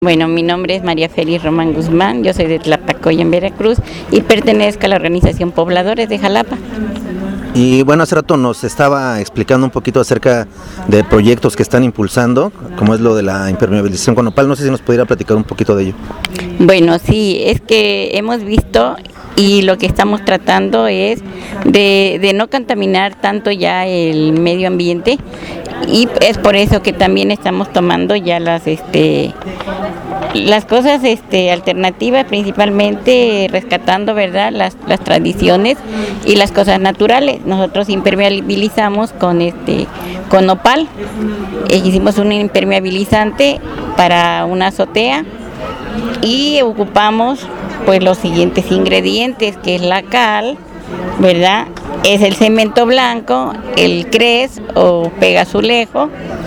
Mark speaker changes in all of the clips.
Speaker 1: Bueno, mi nombre es María Félix Román Guzmán, yo soy de Tlapacoya, en Veracruz, y pertenezco a la organización Pobladores de Jalapa.
Speaker 2: Y bueno, hace rato nos estaba explicando un poquito acerca de proyectos que están impulsando, como es lo de la impermeabilización con nopal. No sé si nos pudiera platicar un poquito de ello.
Speaker 1: Bueno, sí, es que hemos visto y lo que estamos tratando es de no contaminar tanto ya el medio ambiente, y es por eso que también estamos tomando ya las cosas alternativas, principalmente rescatando, ¿verdad?, las tradiciones y las cosas naturales. Nosotros impermeabilizamos con nopal. Hicimos un impermeabilizante para una azotea y ocupamos pues los siguientes ingredientes, que es la cal, ¿verdad? Es el cemento blanco, el cres o pegazulejo,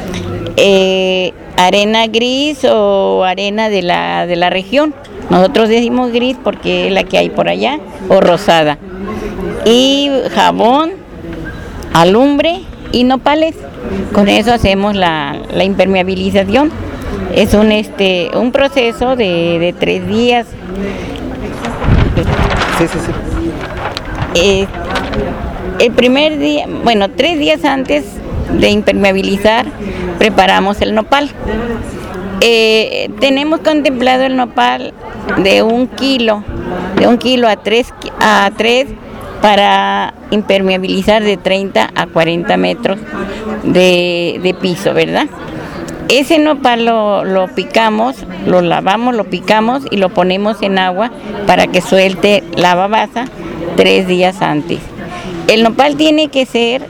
Speaker 1: arena gris o arena de la región. Nosotros decimos gris porque es la que hay por allá, o rosada. Y jabón, alumbre y nopales. Con eso hacemos la impermeabilización. Es un proceso de 3 días.
Speaker 2: Sí.
Speaker 1: El primer día, 3 días antes de impermeabilizar, preparamos el nopal. Tenemos contemplado el nopal de 1 kilo a 3 para impermeabilizar de 30 a 40 metros de piso, ¿verdad? Ese nopal lo picamos, lo lavamos, lo picamos y lo ponemos en agua para que suelte la babasa 3 días antes. El nopal tiene que ser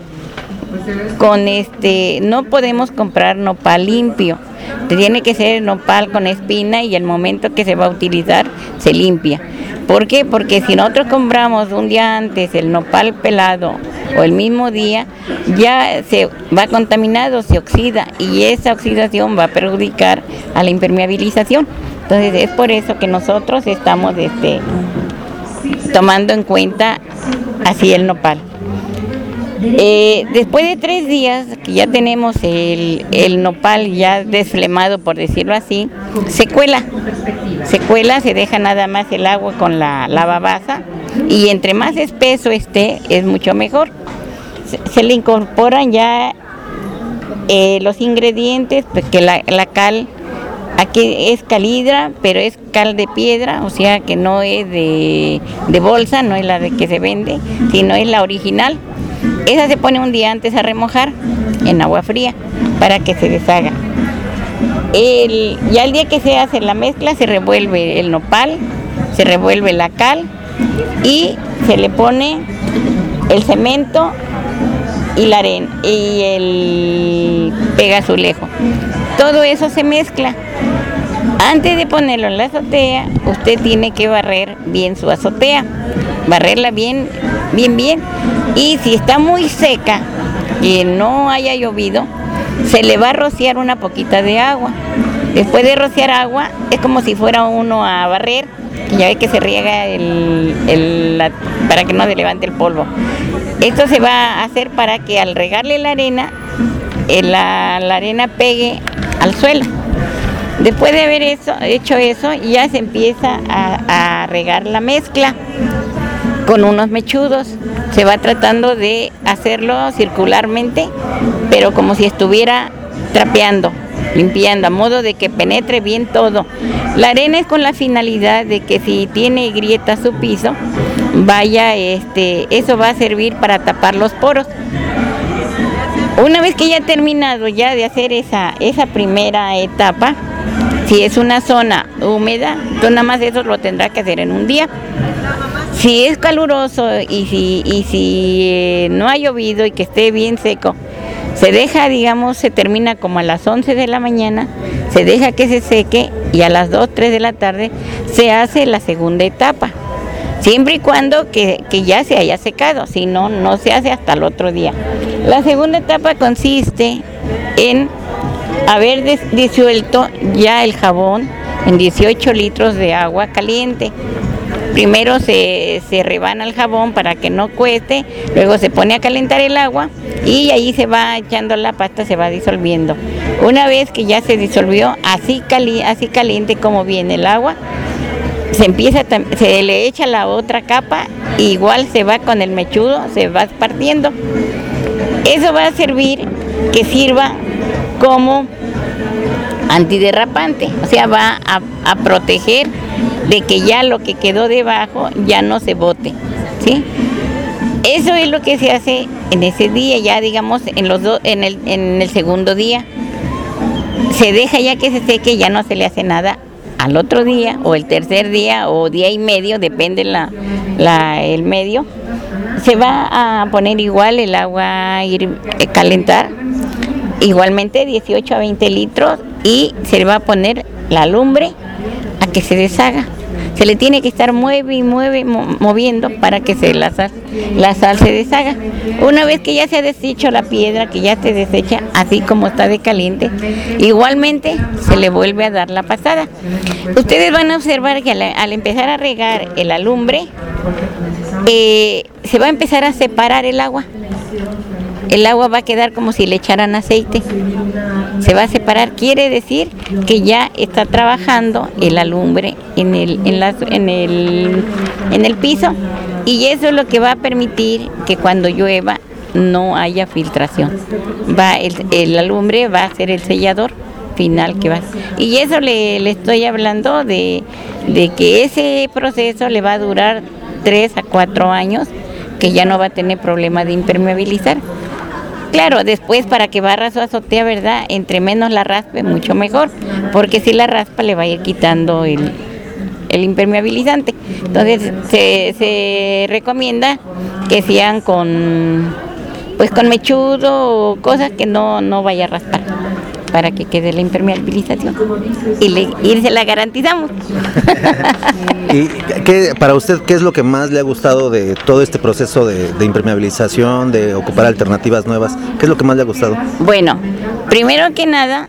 Speaker 1: no podemos comprar nopal limpio, tiene que ser nopal con espina, y el momento que se va a utilizar se limpia. ¿Por qué? Porque si nosotros compramos un día antes el nopal pelado o el mismo día, ya se va contaminado, se oxida, y esa oxidación va a perjudicar a la impermeabilización. Entonces es por eso que nosotros estamos tomando en cuenta así el nopal. Después de 3 días que ya tenemos el nopal ya desflemado, por decirlo así, se cuela, se deja nada más el agua con la babasa, y entre más espeso esté es mucho mejor. Se le incorporan ya los ingredientes, pues que la cal, aquí es calhidra, pero es cal de piedra, o sea que no es de bolsa, no es la de que se vende, sino es la original. Esa se pone un día antes a remojar en agua fría para que se deshaga. Ya el día que se hace la mezcla, se revuelve el nopal, se revuelve la cal y se le pone el cemento y la arena y el pegazulejo. Todo eso se mezcla. Antes de ponerlo en la azotea, usted tiene que barrer bien su azotea, barrerla bien. Y si está muy seca, que no haya llovido, se le va a rociar una poquita de agua. Después de rociar agua, es como si fuera uno a barrer, que ya ve que se riega para que no se levante el polvo. Esto se va a hacer para que al regarle la arena, la arena pegue al suelo. Después de haber hecho eso, ya se empieza a regar la mezcla con unos mechudos. Se va tratando de hacerlo circularmente, pero como si estuviera trapeando, limpiando, a modo de que penetre bien todo. La arena es con la finalidad de que si tiene grietas su piso, eso va a servir para tapar los poros. Una vez que ya ha terminado ya de hacer esa primera etapa, si es una zona húmeda, entonces nada más eso lo tendrá que hacer en un día. Si es caluroso y si no ha llovido y que esté bien seco, se deja, se termina como a las 11 de la mañana, se deja que se seque, y a las 2, 3 de la tarde se hace la segunda etapa. Siempre y cuando que ya se haya secado, si no, no se hace hasta el otro día. La segunda etapa consiste en haber disuelto ya el jabón en 18 litros de agua caliente. Primero se rebana el jabón para que no cueste, luego se pone a calentar el agua y ahí se va echando la pasta, se va disolviendo. Una vez que ya se disolvió, así caliente como viene el agua, se le echa la otra capa, igual se va con el mechudo, se va partiendo. Eso va a servir que sirva como antiderrapante, o sea, va a proteger de que ya lo que quedó debajo ya no se bote, ¿sí? Eso es lo que se hace en ese día, ya digamos en el segundo día. Se deja ya que se seque, ya no se le hace nada al otro día, o el tercer día, o día y medio, depende el medio. Se va a poner igual el agua a calentar, igualmente 18 a 20 litros, y se le va a poner la lumbre a que se deshaga. Se le tiene que estar moviendo para que la sal se deshaga. Una vez que ya se ha deshecho la piedra, que ya se desecha así como está de caliente, igualmente se le vuelve a dar la pasada. Ustedes van a observar que al empezar a regar el alumbre, se va a empezar a separar el agua. El agua va a quedar como si le echaran aceite. Se va a separar, quiere decir que ya está trabajando el alumbre en el piso, y eso es lo que va a permitir que cuando llueva no haya filtración. El alumbre va a ser el sellador final que va. Y eso le estoy hablando de que ese proceso le va a durar 3 a 4 años, que ya no va a tener problema de impermeabilizar. Claro, después para que barra su azotea, ¿verdad? Entre menos la raspe, mucho mejor, porque si la raspa le va a ir quitando el impermeabilizante. Entonces se recomienda que sean con mechudo o cosas que no vaya a raspar, para que quede la impermeabilización y se la garantizamos.
Speaker 2: ¿Y para usted qué es lo que más le ha gustado de todo este proceso de impermeabilización, de ocupar alternativas nuevas? ¿Qué es lo que más le ha gustado?
Speaker 1: Bueno, primero que nada,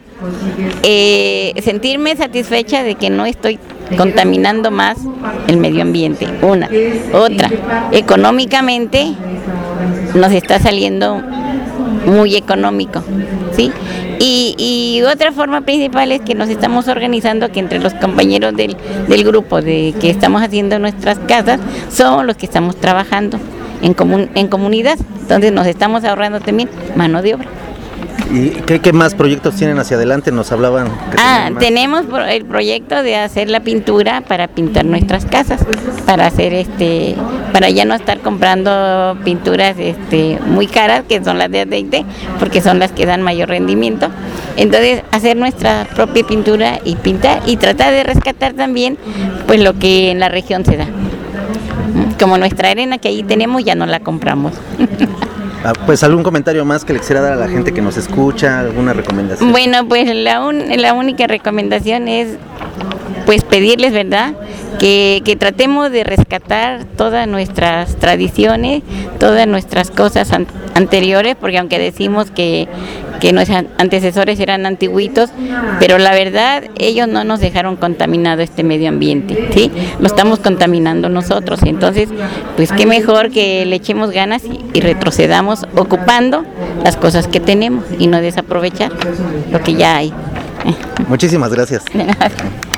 Speaker 1: sentirme satisfecha de que no estoy contaminando más el medio ambiente. Otra, económicamente nos está saliendo muy económico, ¿sí? Y otra forma principal es que nos estamos organizando, que entre los compañeros del grupo que estamos haciendo nuestras casas, somos los que estamos trabajando en comunidad, entonces nos estamos ahorrando también mano de obra.
Speaker 2: ¿Y qué más proyectos tienen hacia adelante? Nos hablaban.
Speaker 1: Tenemos el proyecto de hacer la pintura para pintar nuestras casas, para ya no estar comprando pinturas muy caras, que son las de aceite, porque son las que dan mayor rendimiento. Entonces, hacer nuestra propia pintura y pintar, y tratar de rescatar también pues lo que en la región se da. Como nuestra arena que ahí tenemos, ya no la compramos.
Speaker 2: Pues algún comentario más que le quisiera dar a la gente que nos escucha, alguna recomendación.
Speaker 1: Bueno, pues la única recomendación es pues pedirles, ¿verdad?, que tratemos de rescatar todas nuestras tradiciones, todas nuestras cosas anteriores, porque aunque decimos que nuestros antecesores eran antiguitos, pero la verdad ellos no nos dejaron contaminado este medio ambiente, ¿sí? Lo estamos contaminando nosotros, entonces pues qué mejor que le echemos ganas y retrocedamos ocupando las cosas que tenemos y no desaprovechar lo que ya hay.
Speaker 2: Muchísimas gracias.